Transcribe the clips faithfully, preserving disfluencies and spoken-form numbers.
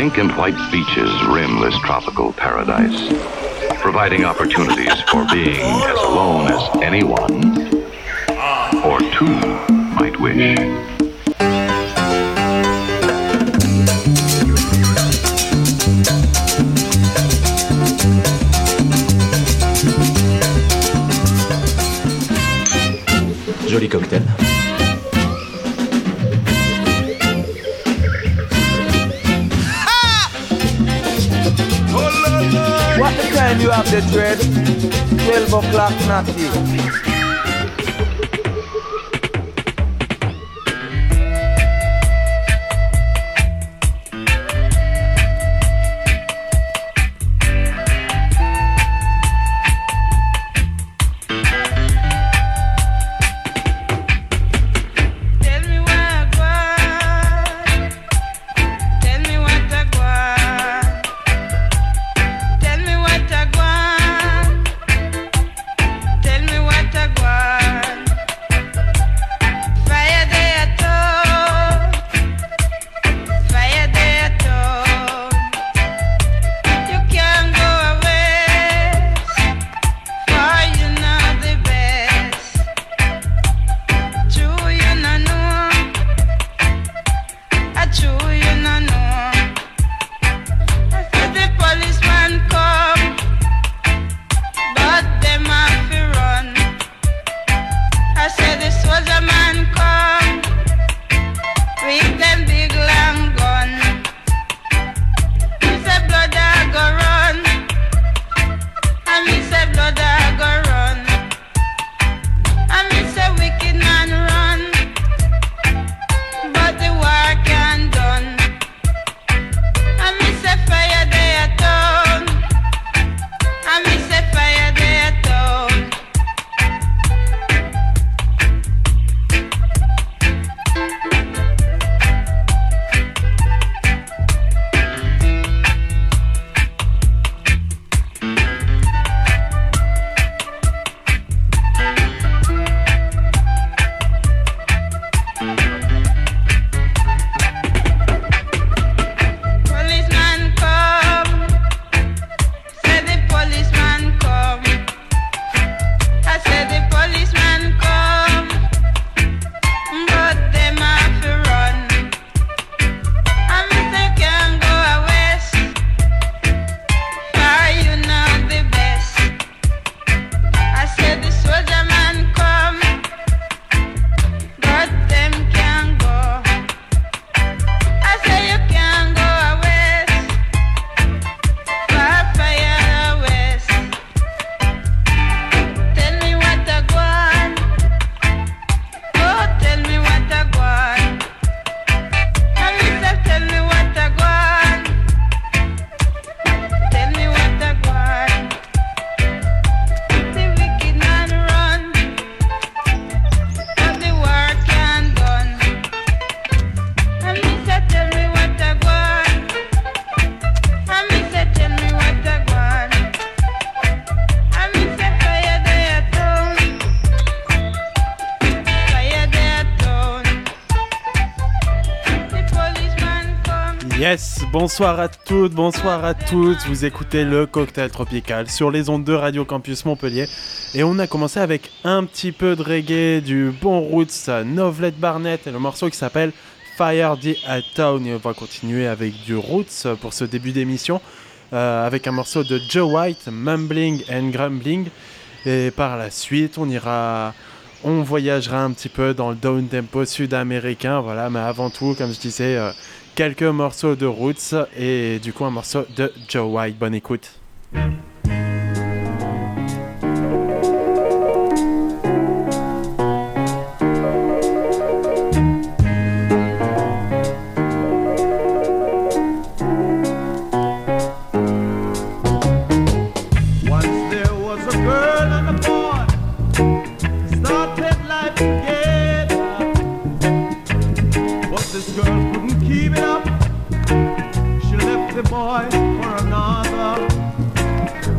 pink and white beaches rim this tropical paradise, providing opportunities for being as alone as anyone or two might wish. Joli cocktail. What the time you have the dread? twelve o'clock natty. Yes, bonsoir à toutes, bonsoir à tous. Vous écoutez le Cocktail Tropical sur les ondes de Radio Campus Montpellier. Et on a commencé avec un petit peu de reggae, du bon roots, Novlet Barnett et le morceau qui s'appelle Fire the Town. Et on va continuer avec du roots pour ce début d'émission, euh, avec un morceau de Joe White, Mumbling and Grumbling. Et par la suite, on ira... On voyagera un petit peu dans le down tempo sud-américain, voilà, mais avant tout, comme je disais, euh, quelques morceaux de roots et du coup un morceau de Joe White. Bonne écoute. Boy for another.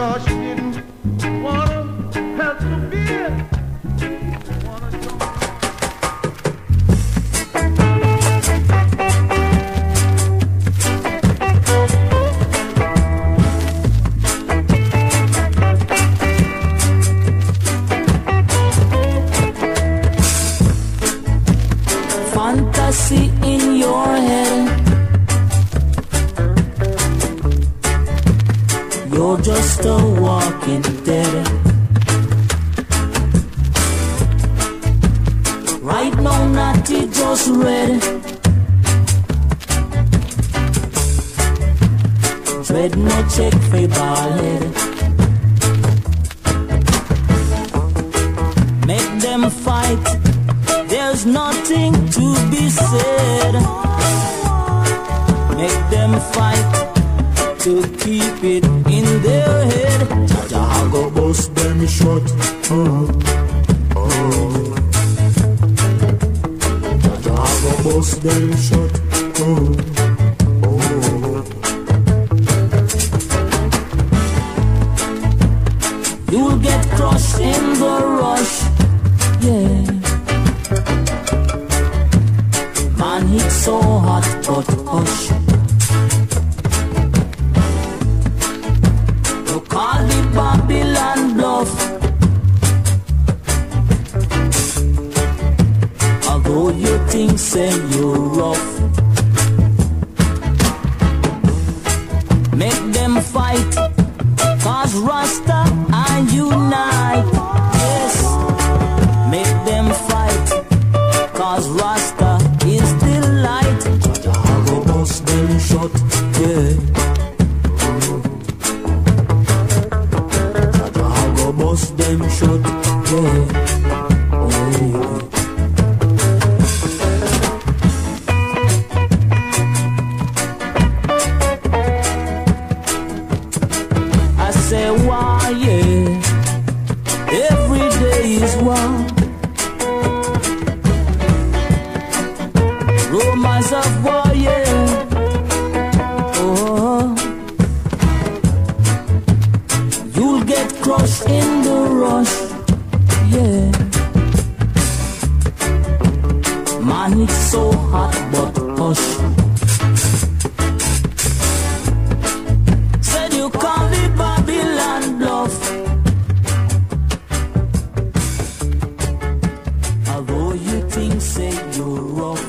cause she didn't wanna help the beer. Wanna talk. Fantasy in your head, you're just a walking dead. Right now, Natty just read. Dread no check for ballhead. Make them fight. There's nothing to be said. Make them fight to keep it in their head. Jaja, I go bust them shot. Oh, oh. Jaja, I go bust them shot. Oh, oh. You'll get crushed in the rush. Yeah. Man, it's so hot, but hush. You call the Babylon bluff. Although you think say you're rough. Make them fight, cause Rasta and unite. Yes, make them fight, cause Rasta is the light. Jaja, I go bust them shot, yeah. Jaja, I go bust them shot, yeah. Oh, yeah. I say why, yeah. Every day is war. Rumors of war, yeah. Oh, you'll get crushed in the rush, yeah. Man, it's so hot, but hush. Said you call the Babylon bluff. Although you think say you're rough.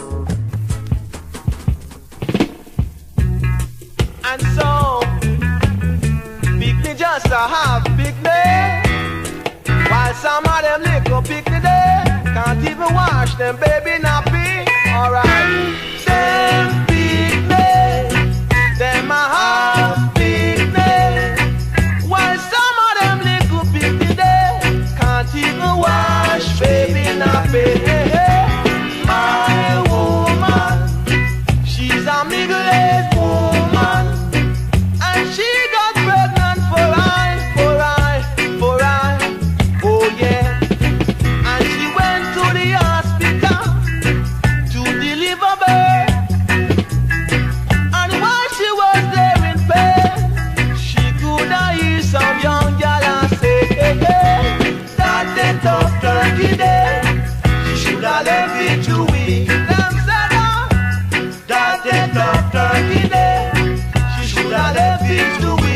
And so, Picnic just a half picnic. While some of them little picnic they can't even wash them baby nappy. Alright, them picnic, them a half picnic. While some of them little picnic they can't even wash baby nappy. My woman, she's a middle-aged woman. And she got pregnant for I, for I, for I, oh yeah. And she went to the hospital to deliver birth. And while she was there in pain, she could have hear some young girl and say, hey, hey, that the tough turkey day, she should have left it to we. Them said, oh, that the tough turkey day, she should have left it to we.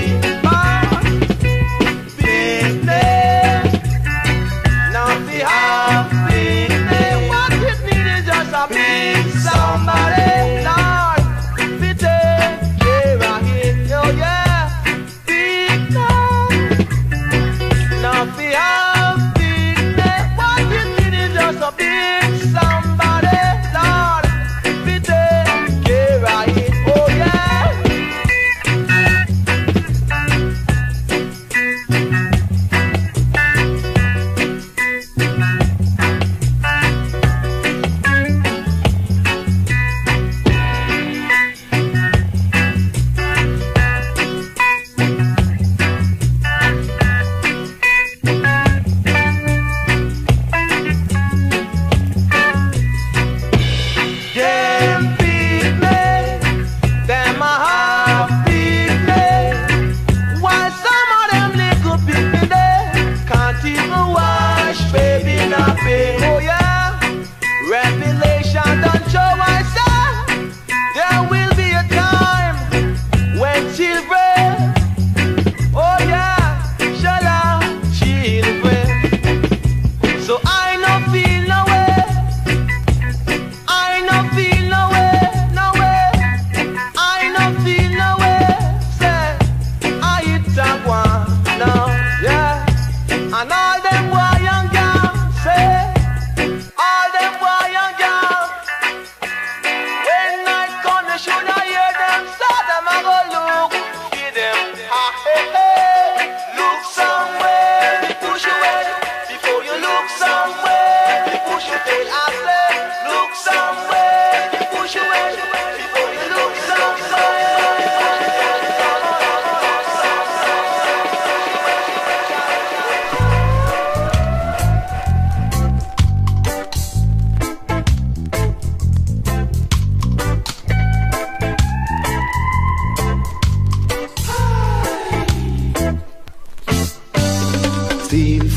Big name, now we have big name. What it need is just a big somebody. Lord, we take care of it, oh yeah. Big name, now we have big name. What it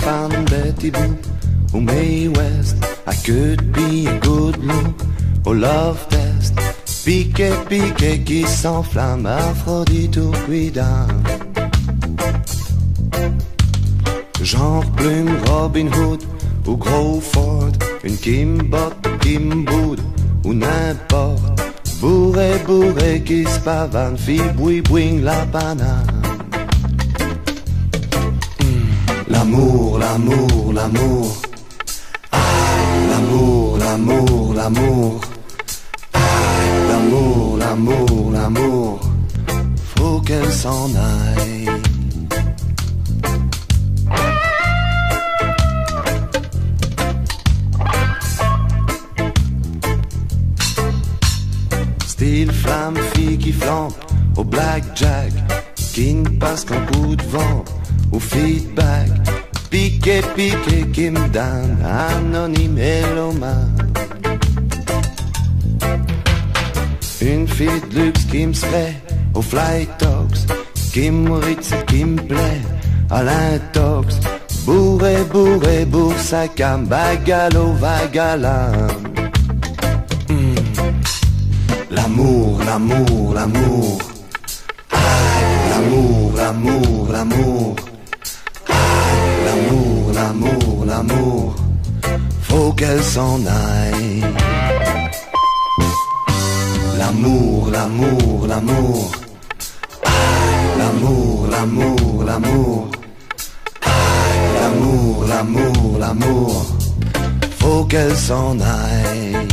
found Betty Boo or Mae West. I could be a good look or love test. Piqué, piqué qui s'enflamme, Aphrodite ou Quida. Genre Plume, Robin Hood ou Gros Ford, une Kimbot, Kimboud ou n'importe. Bourré, bourré qui se pavane, fille boui, boing la banane. Mm. L'amour, l'amour, l'amour. Ah, l'amour, l'amour, l'amour. Ah, l'amour, l'amour, l'amour. Faut qu'elle s'en aille. Style flamme, fille qui flambe, au blackjack, qui ne passe qu'en coup de vent, au feedback, piqué, piqué, qui me donne, anonyme mélomane. Une fille de luxe qui me serait, au fly talks, qui me ritze, qui me plaît, à l'intox, bourré, bourré, bourre sa cam, bagalo, vagalame. L'amour, l'amour, l'amour. Aïe, l'amour, l'amour, l'amour. Aïe, l'amour, l'amour, l'amour. Faut qu'elle s'en aille. L'amour, l'amour, l'amour. Aïe, l'amour, l'amour, l'amour. Aïe, l'amour, l'amour, l'amour. Faut qu'elle s'en aille.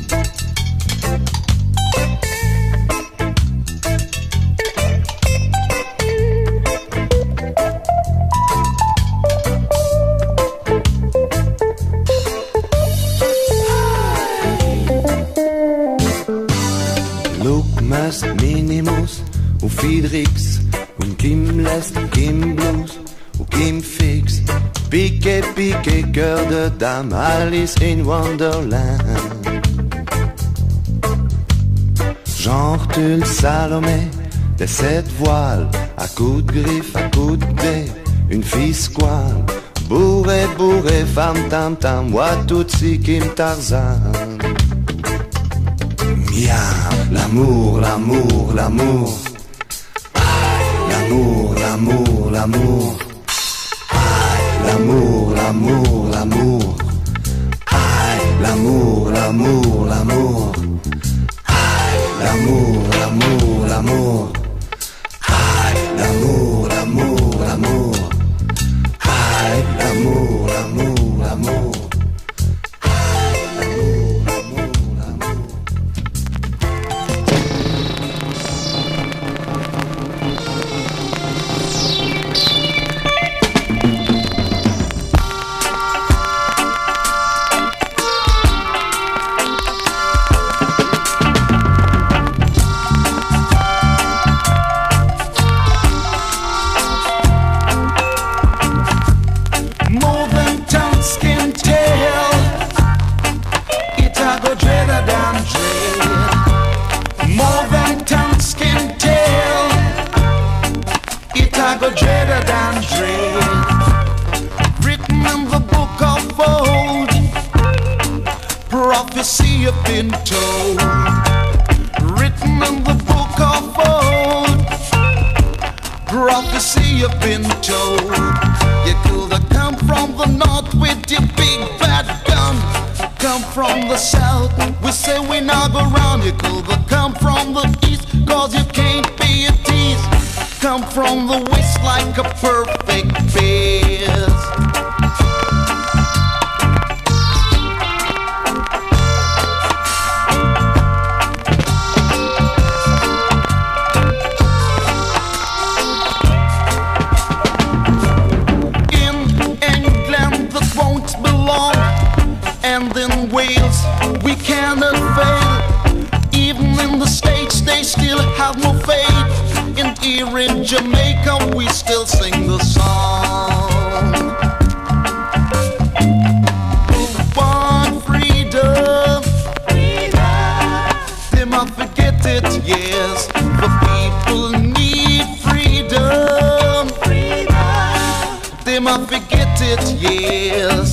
Minimus ou Fidrix, ou qui me laisse, qui me blouse, ou qui me fixe. Piqué, piqué, cœur de dame, Alice in Wonderland. Genre Tulle Salomé, des sept voiles, à coups de griffe, à coups de dé, une fille squale. Bourré, bourré, femme tam tam, Watusi Kim Tarzan. Miam, l'amour, l'amour, l'amour. Aïe, l'amour, l'amour, l'amour. Aïe, l'amour, l'amour, l'amour. Aïe, l'amour, l'amour, l'amour. Aïe, l'amour, l'amour, l'amour. Aïe, l'amour, l'amour, l'amour. Aïe, l'amour, l'amour, l'amour. Been told, written in the book of old, prophecy you've been told. You could have come from the north with your big bad gun, come from the south, we say we not go round. You could have come from the east, cause you can't be a tease, come from the west like a perfect fizz. Wales, we cannot fail. Even in the States, they still have no faith. And here in Jamaica, we still sing the song. We want freedom. Freedom. They might forget it, yes. The people need freedom. Freedom. them I forget it, yes.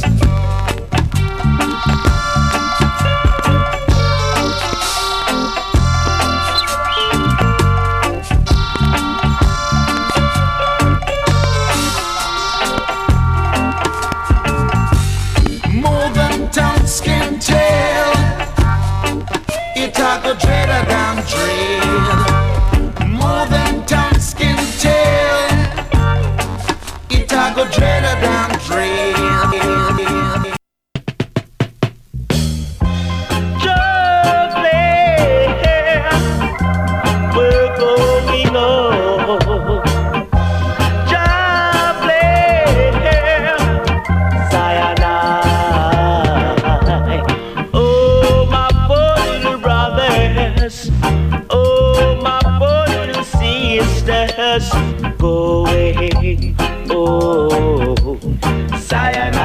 More than tongues can tell, it I go dreader than dread. More than tongues can tell, it I go dreader than dread. Go away, oh, cyanide.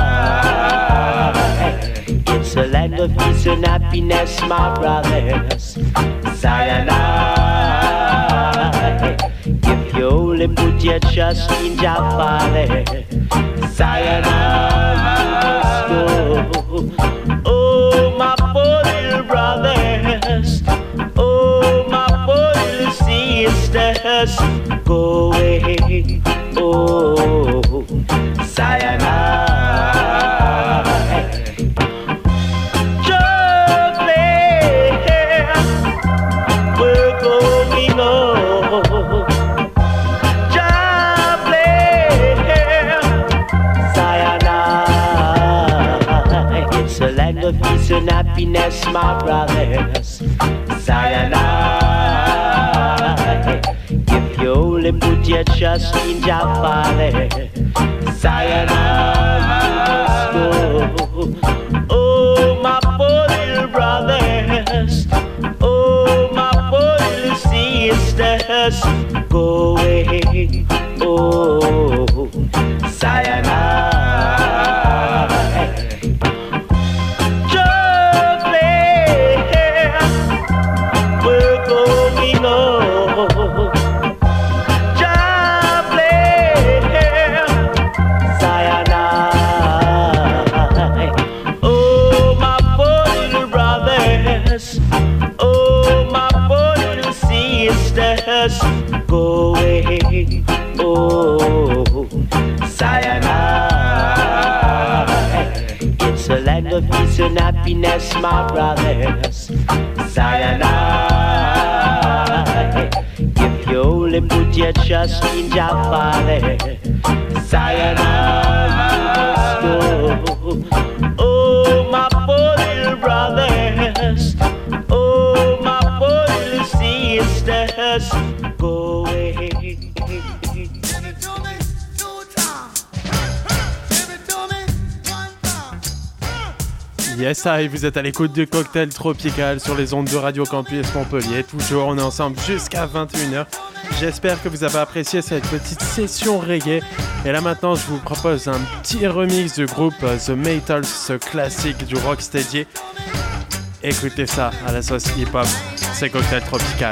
It's a land of peace and happiness, my brothers. Cyanide. If you only put your trust in your Father, cyanide, you must go. Oh, my poor little brothers. Oh, my poor little sisters. Go away, oh, cyanide. Trouble, we're going on. Trouble, cyanide. It's a land of peace and happiness, my brothers. Cyanide. You only put your trust in your Father. Cyanide, you must go. Oh, my poor little brothers. Oh, my poor little sisters. Go away. Oh, cyanide. Trouble, we're going on. Oh, my poor little sisters, go away, oh, cyanide. It's a land of peace and happiness, my brothers. Cyanide. If you only put your trust in your Father. Cyanide, you must go. Oh, my poor little brothers. Oh, my poor little sisters, go away. Yes, I, vous êtes à l'écoute du Cocktail Tropical sur les ondes de Radio Campus Montpellier. Toujours, on est ensemble jusqu'à vingt et une heures. J'espère que vous avez apprécié cette petite session reggae. Et là maintenant, je vous propose un petit remix du groupe The Metals, ce classique du rocksteady. Écoutez ça à la sauce hip-hop, c'est Cocktail Tropical.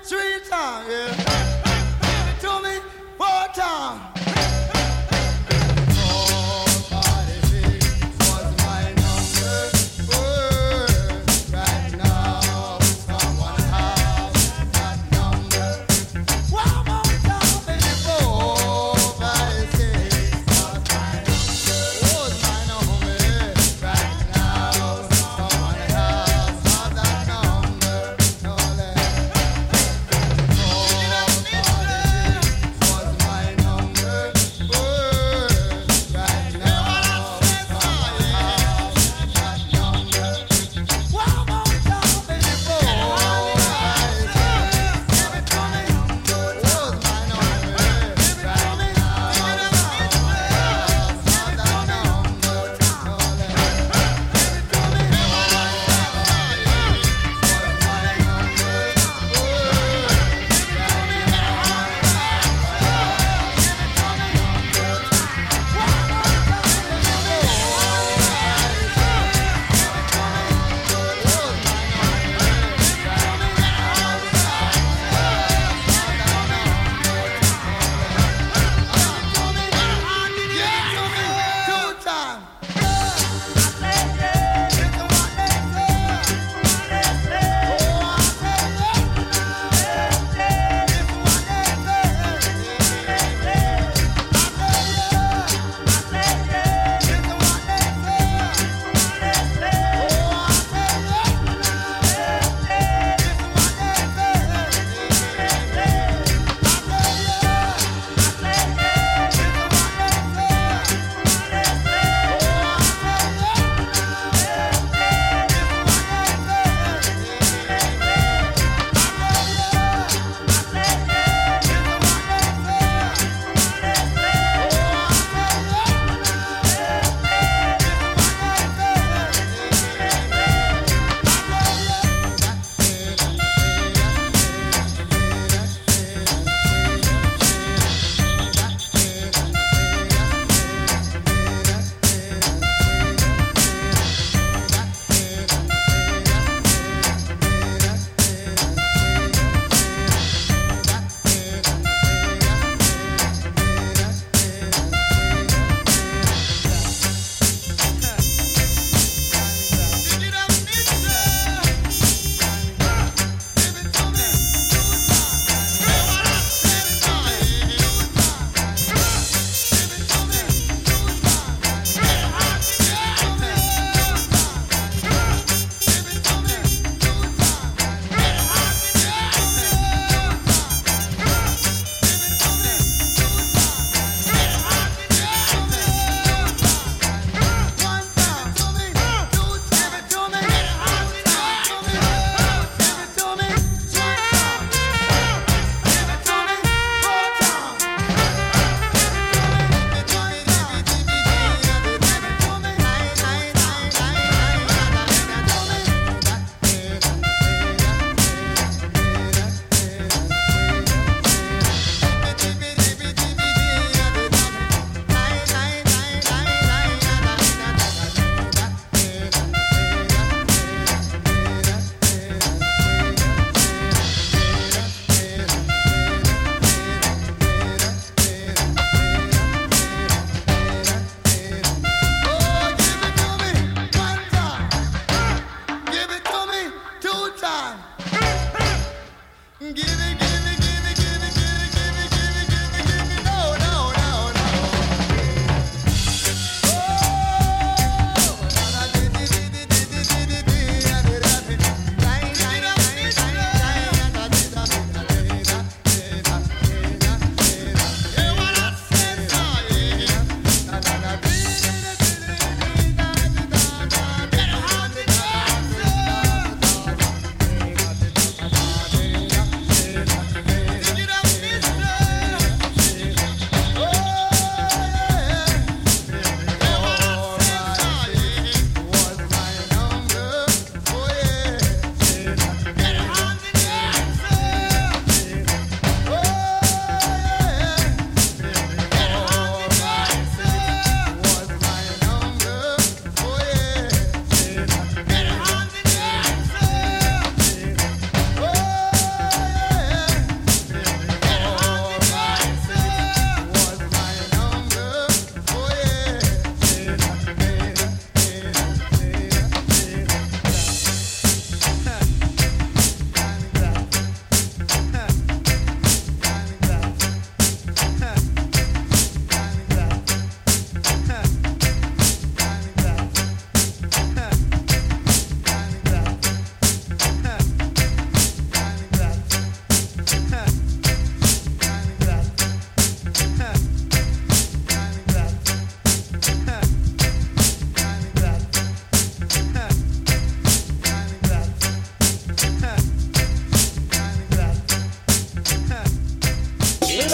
three times, yeah. Give it to me four times.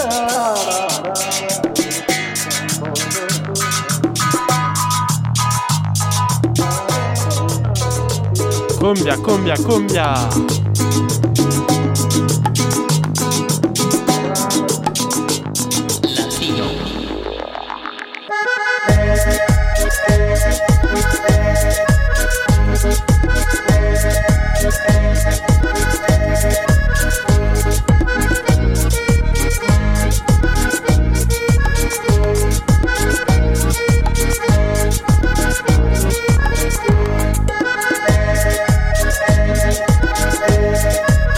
Cumbia, cumbia, cumbia. Thank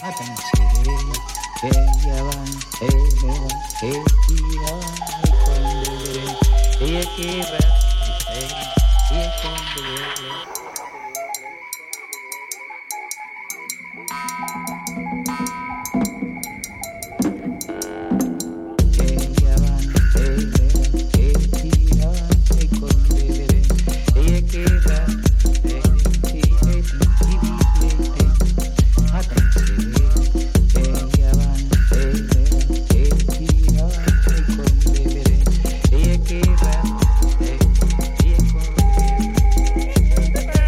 Ella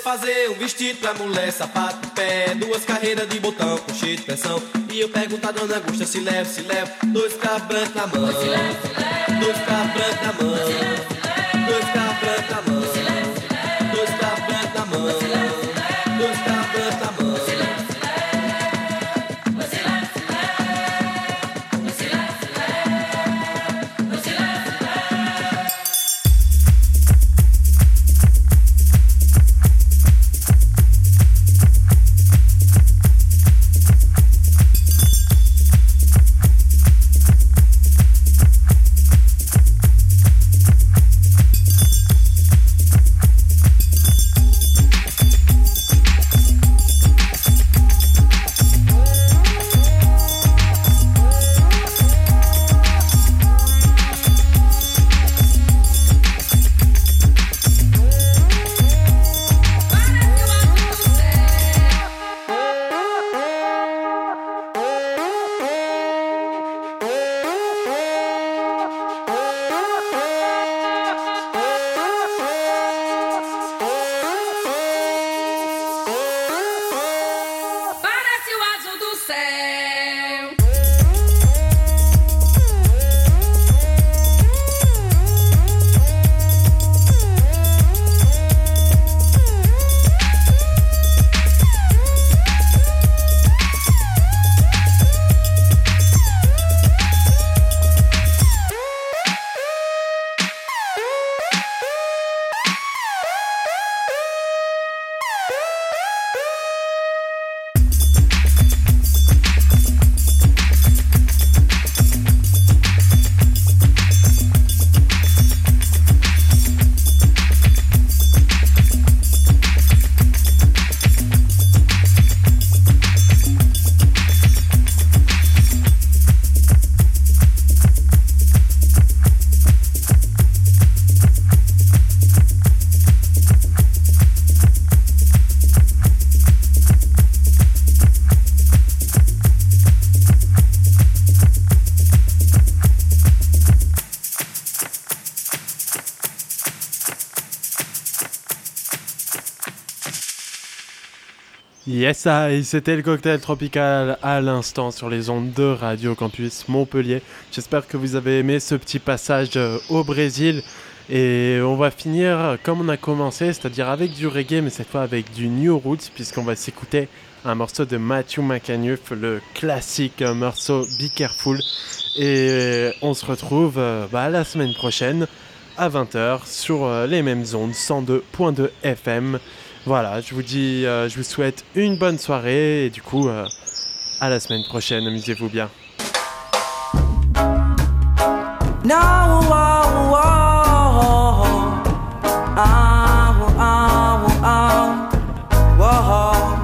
fazer um vestido pra mulher, sapato de pé, duas carreiras de botão com cheio de pressão. E eu pergunto a dona Augusta se leva, se leva, dois carros brancos na mão, dois carros brancos na mão, dois carros brancos na mão, dois carros brancos na mão, dois carros brancos na mão. Yes, ça, et c'était le cocktail tropical à l'instant sur les ondes de Radio Campus Montpellier. J'espère que vous avez aimé ce petit passage euh, au Brésil. Et on va finir comme on a commencé, c'est-à-dire avec du reggae, mais cette fois avec du New Roots, puisqu'on va s'écouter un morceau de Matthew McCanuff, le classique morceau Be Careful. Et on se retrouve euh, bah, la semaine prochaine à vingt heures sur euh, les mêmes ondes, cent deux point deux F M. Voilà, je vous dis, euh, je vous souhaite une bonne soirée et du coup, euh, à la semaine prochaine, amusez-vous bien. Now, oh, oh, oh, oh, oh.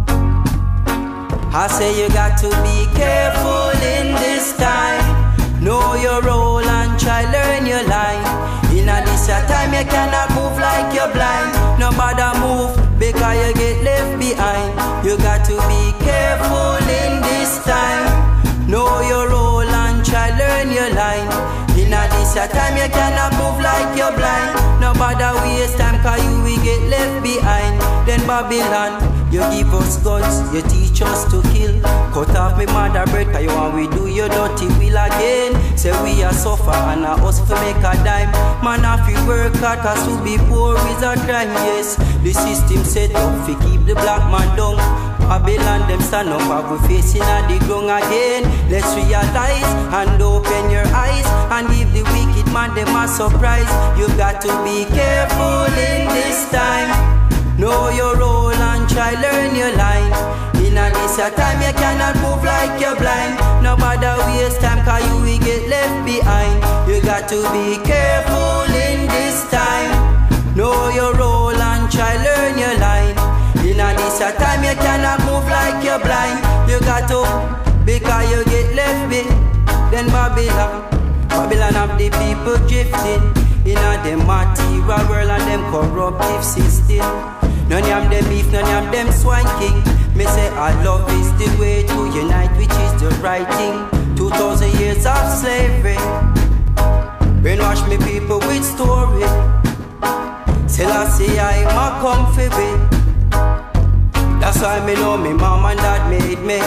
I say you got to be careful in this time. Know your role and try learn your line. In a this a time you cannot move like you're blind. No matter move because you get left behind. You got to be careful in this time. Know your role and try learn your line. In a this a time you cannot move like you're blind. No matter waste time cause you will get left behind. Then Babylon, you give us guns, you teach us to kill. Cut off me mother bread cause you want we do your dirty will again. Say we are suffer and a us to make a dime. Man if we work hard cause to be poor is a crime, yes. The system set up to keep the black man down. Babylon them stand up and we facing at the ground again. Let's realize and open your eyes and give the wicked man them a surprise. You got to be careful in this time. Know your role and try learn your line. In a this a time you cannot move like you're blind. No matter waste time cause you will get left behind. You got to be careful in this time. Know your role and try learn your line. In a this a time you cannot move like you're blind. You got to because you get left behind. Then Babylon, Babylon have the people drifting in a them material world and them corruptive system. None of them beef, none of them swanking. Me say our love is the way to unite, which is the right thing. Two thousand years of slavery brainwash me people with story. Selassie I ma come for me. That's why me know me mom and dad made me.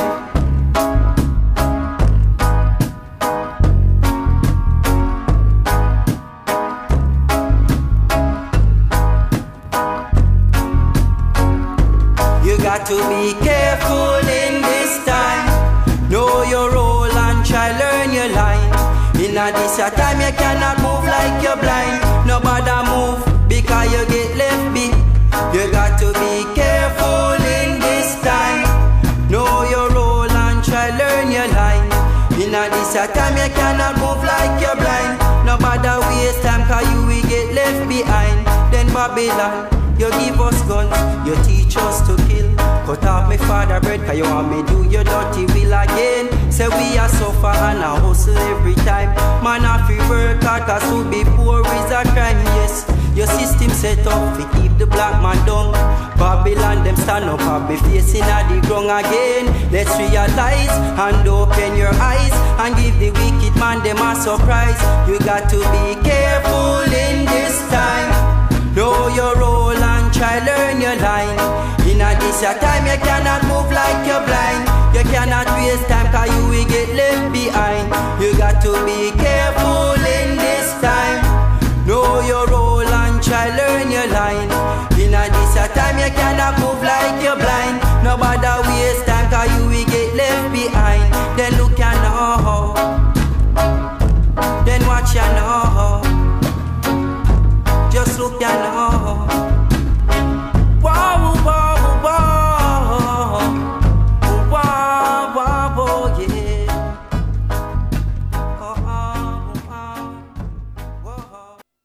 You got to be careful in this time. Know your role and try learn your line. In a this your time you cannot move like you're blind. Nobody move because you get left beat. You got to be careful in this time. Know your role and try learn your line. In a this your time you cannot move like you're blind. Nobody waste time cause you will get left behind. Then Babylon, you give us guns, you teach us to kill. Cut off my father bread cause you want me do your dirty will again. Say we are suffer and a hustle every time. Man have to work hard cause to be poor is a crime. Yes, your system set up to keep the black man down. Babylon them stand up and be facing at the ground again. Let's realize and open your eyes and give the wicked man them a surprise. You got to be careful in this time. Know your role and try learn your line. In a this your time you cannot move like you're blind. You cannot waste time cause you will get left behind. You got to be